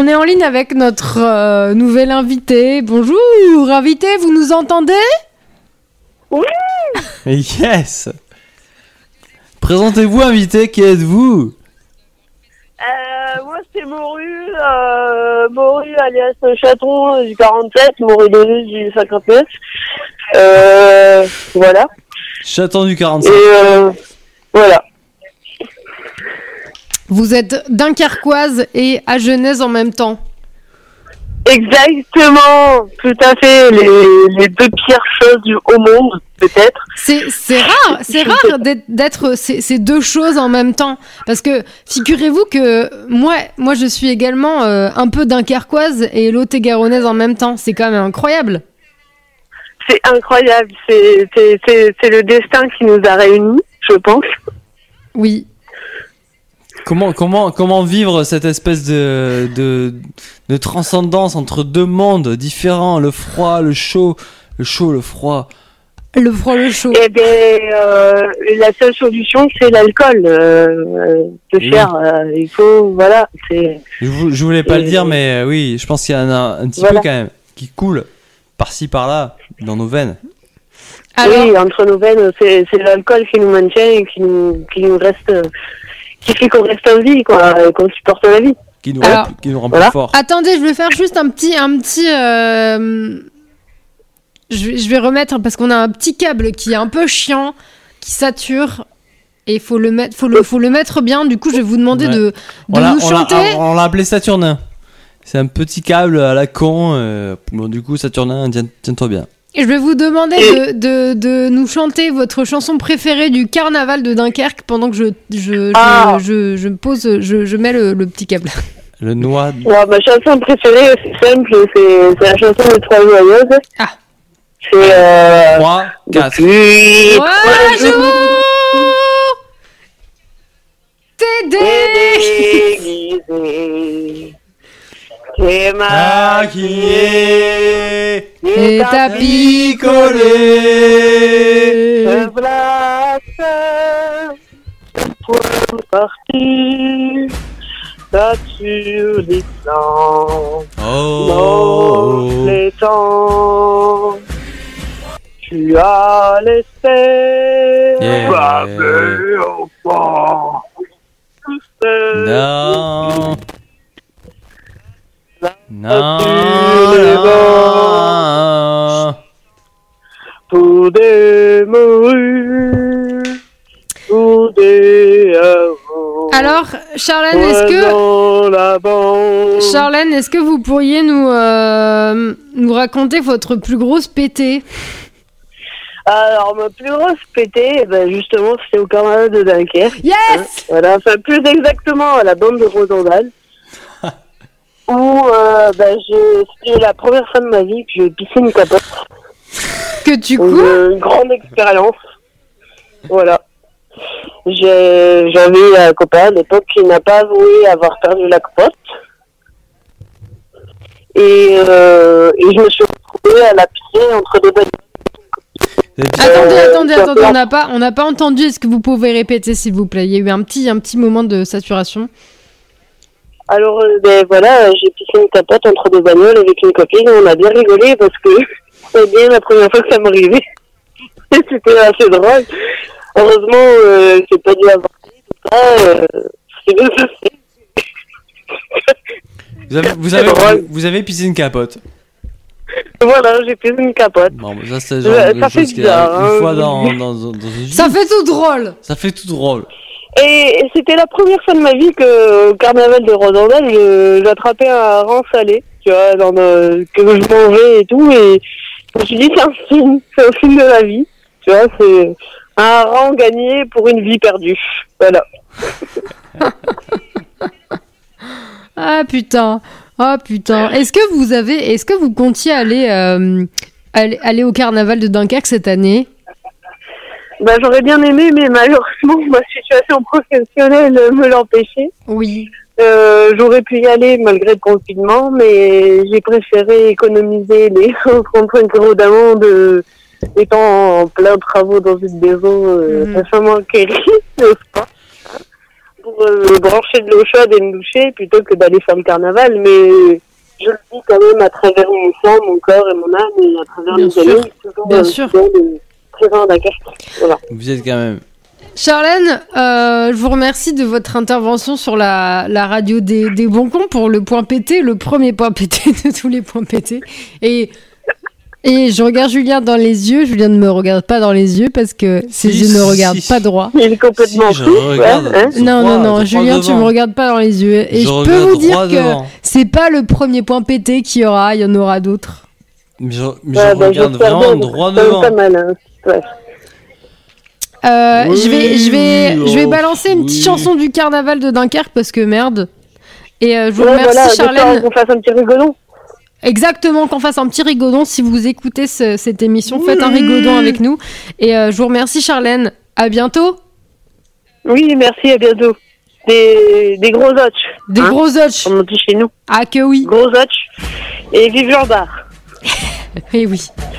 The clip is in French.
on est en ligne avec notre nouvel invité. Bonjour, invité, vous nous entendez ? Oui. Yes. Présentez-vous, invité, qui êtes-vous ? Moi c'est Moru alias Chaton du 47, Moru Denis du 59. Voilà. Chaton du 47. Et voilà. Vous êtes dunkerquoise et à Genèse en même temps. Exactement, tout à fait, les deux pires choses au monde, peut-être. C'est rare d'être ces deux choses en même temps. Parce que figurez-vous que moi je suis également un peu dunkerquoise et lot-et-garonnaise en même temps. C'est quand même incroyable. C'est incroyable, c'est le destin qui nous a réunis, je pense. Oui. Comment vivre cette espèce de transcendance entre deux mondes différents, le froid, le chaud, le froid. Le froid, le chaud. Eh bien, la seule solution, c'est l'alcool. Il faut, voilà. Je voulais pas le dire, mais oui, je pense qu'il y en a un petit peu quand même qui coule par-ci par-là dans nos veines. Alors... Oui, entre nos veines, c'est l'alcool qui nous maintient et qui nous reste, qui fait qu'on reste en vie, quoi, et qu'on supporte la vie. Qui nous rend plus fort. Attendez, je vais faire juste un petit. Je vais remettre parce qu'on a un petit câble qui est un peu chiant, qui sature. Et il faut le mettre bien. Du coup, je vais vous demander de nous chanter. On l'a appelé Saturnin. C'est un petit câble à la con. Bon, du coup, Saturnin, tiens-toi bien. Et je vais vous demander de nous chanter votre chanson préférée du carnaval de Dunkerque pendant que je pose, je mets le petit câble. Le noix. Ouais, ma chanson préférée, c'est simple, c'est la chanson des Trois Joyeuses. Ah. C'est 3, 4. Depuis 3 jours, t'es déguisé. T'es maquillé et t'as picolé. te place pour partir. T'as sur les plans, dans les temps. Tu as laissé baver au fond. Non. Non. Pour des morues, pour des avants. Alors, Charlène, est-ce que vous pourriez nous raconter votre plus grosse pétée ? Alors, ma plus grosse pétée, justement, c'était au carnaval de Dunkerque. Yes ! Voilà, enfin, plus exactement à la bande de Rosendal. Où c'était la première fois de ma vie que je pissais une capote. Que tu coules ? Une grande expérience. Voilà. J'avais un copain à l'époque qui n'a pas avoué avoir perdu la capote. Et je me suis retrouvée à la pisser entre deux bagnoles. Attendez, on n'a pas entendu. Est-ce que vous pouvez répéter, s'il vous plaît ? Il y a eu un petit moment de saturation. Alors, voilà, j'ai pissé une capote entre deux bagnoles avec une copine. On a bien rigolé parce que c'était bien la première fois que ça m'arrivait. C'était assez drôle. Heureusement, c'est pas dû avorter, tout ça. C'est bien passé. Vous avez pissé une capote. Voilà, j'ai pissé une capote. Bon, ça c'est genre ça fait bizarre. Une fois dans une vie. Ça fait tout drôle. Ça fait tout drôle. Et c'était la première fois de ma vie que au carnaval de Rosendal, j'attrapais un rang salé, tu vois, que je mangeais et tout, et je me suis dit c'est un signe de la vie, tu vois, c'est un rang gagné pour une vie perdue, voilà. Ah putain. Est-ce que vous comptiez aller au carnaval de Dunkerque cette année ? J'aurais bien aimé, mais malheureusement, ma situation professionnelle me l'empêchait. Oui. J'aurais pu y aller malgré le confinement, mais j'ai préféré économiser les 35 € d'amende étant en plein travaux dans une maison récemment acquérie, n'est-ce pas ? pour brancher de l'eau chaude et me doucher plutôt que d'aller faire le carnaval, mais je le vis quand même à travers mon sang, mon corps et mon âme, et à travers Bien les sûr. années, toujours Bien sûr. présent à Dunkerque. Voilà. Vous êtes quand même. Charlène, je vous remercie de votre intervention sur la radio des bons cons pour le point pété, le premier point pété de tous les points pétés. Et je regarde Julien dans les yeux. Julien ne me regarde pas dans les yeux parce que ses yeux ne regardent pas droit. Il est complètement Si, je fou. regarde. Ouais, hein. Non, Julien, tu me regardes pas dans les yeux. Et je peux regarde vous dire droit que devant. c'est pas le premier point pété qu'il y aura, il y en aura d'autres. Mais je Ouais, regarde j'espère vraiment bien, droit c'est devant. pas mal. Hein. Ouais. Oui, Je vais oh, balancer une petite oui. chanson du carnaval de Dunkerque parce que merde. Et je vous Ouais, remercie, voilà, Charlène. qu'on fasse un petit rigodon. Exactement, qu'on fasse un petit rigodon. Si vous écoutez cette émission, faites un rigodon avec nous. Et je vous remercie, Charlène. À bientôt. Oui, merci, à bientôt. Des gros hotch. Des gros hotch. Comme on dit chez nous. Ah que oui. Gros hotch. Et vive Jean Bar. Eh oui.